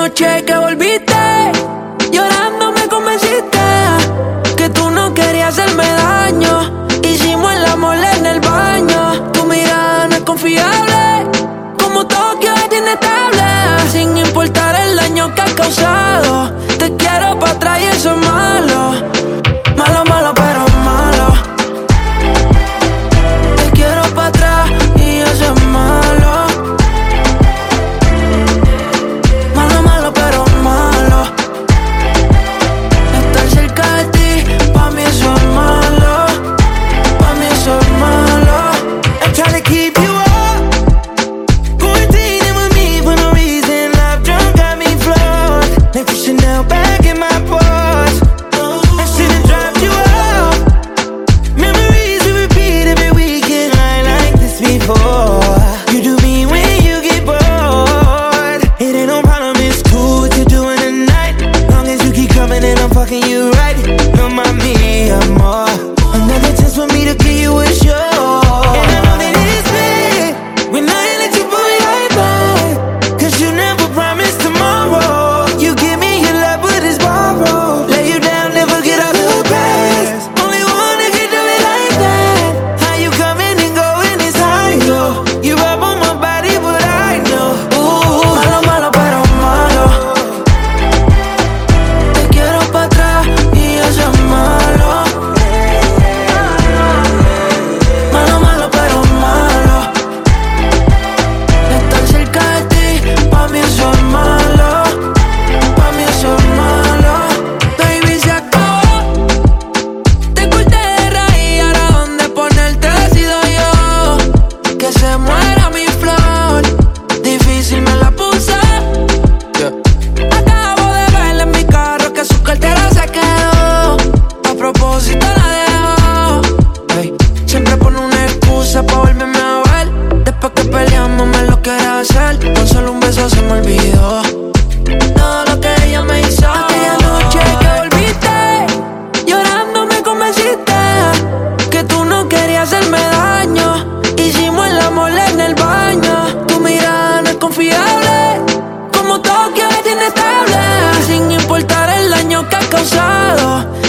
noche que volviste, llorando me convenciste que tú no querías hacerme daño. Hicimos el amor en el baño. Tu mirada no es confiable, como Tokio es inestable. Sin importar el daño que has causado, te quiero pa' atrás y eso es malo. Malo, malo, pero malo. Te quiero pa' atrás y eso es malo. Malo, malo, pero malo. Estar cerca de ti, pa' mí eso es malo. Pa' mí eso es malo. I'm trying to keep you up, quarantining with me for no reason. Love drunk got me flawed, like the Chanel bag in my Porsche. I should've dropped you off. Memories we repeat every weekend. I like this before. You do me when you get bored. It ain't no problem, it's cool what you're doing tonight. Long as you keep coming and I'm fucking you right. No mami, amor. Another chance for me to give you a show. And I know that it's bad when I let you pull it right back, 'cause you never promised tomorrow. You give me your love but it's borrowed. Lay you down, never get off the grass. Only one that can do it like that. How you coming and going is high, yo. You rub on my body but I know. Ooh. Malo, malo, pero malo. Te quiero pa' atrás y eso es malo. Malo, malo, pero malo. Estar cerca de ti, pa' mí eso es malo. Pa' mí eso es malo. Baby, se acabó. Te corté de raíz, ahora dónde ponerte decido yo. Que se muera mi flor, difícil me la puse. Acabo de verle en mi carro que su cartera se quedó. A propósito la dejó. Ey, siempre pone una excusa pa' volverme a ver. Después que peleamos me lo quiere hacer. Con solo un beso se me olvidó todo lo que ella me hizo. Aquella noche que volviste, llorando me convenciste que tú no querías hacerme daño. Hicimos el amor en el baño. Tu mirada no es confiable, como Tokio es inestable. Sin importar el daño que has causado,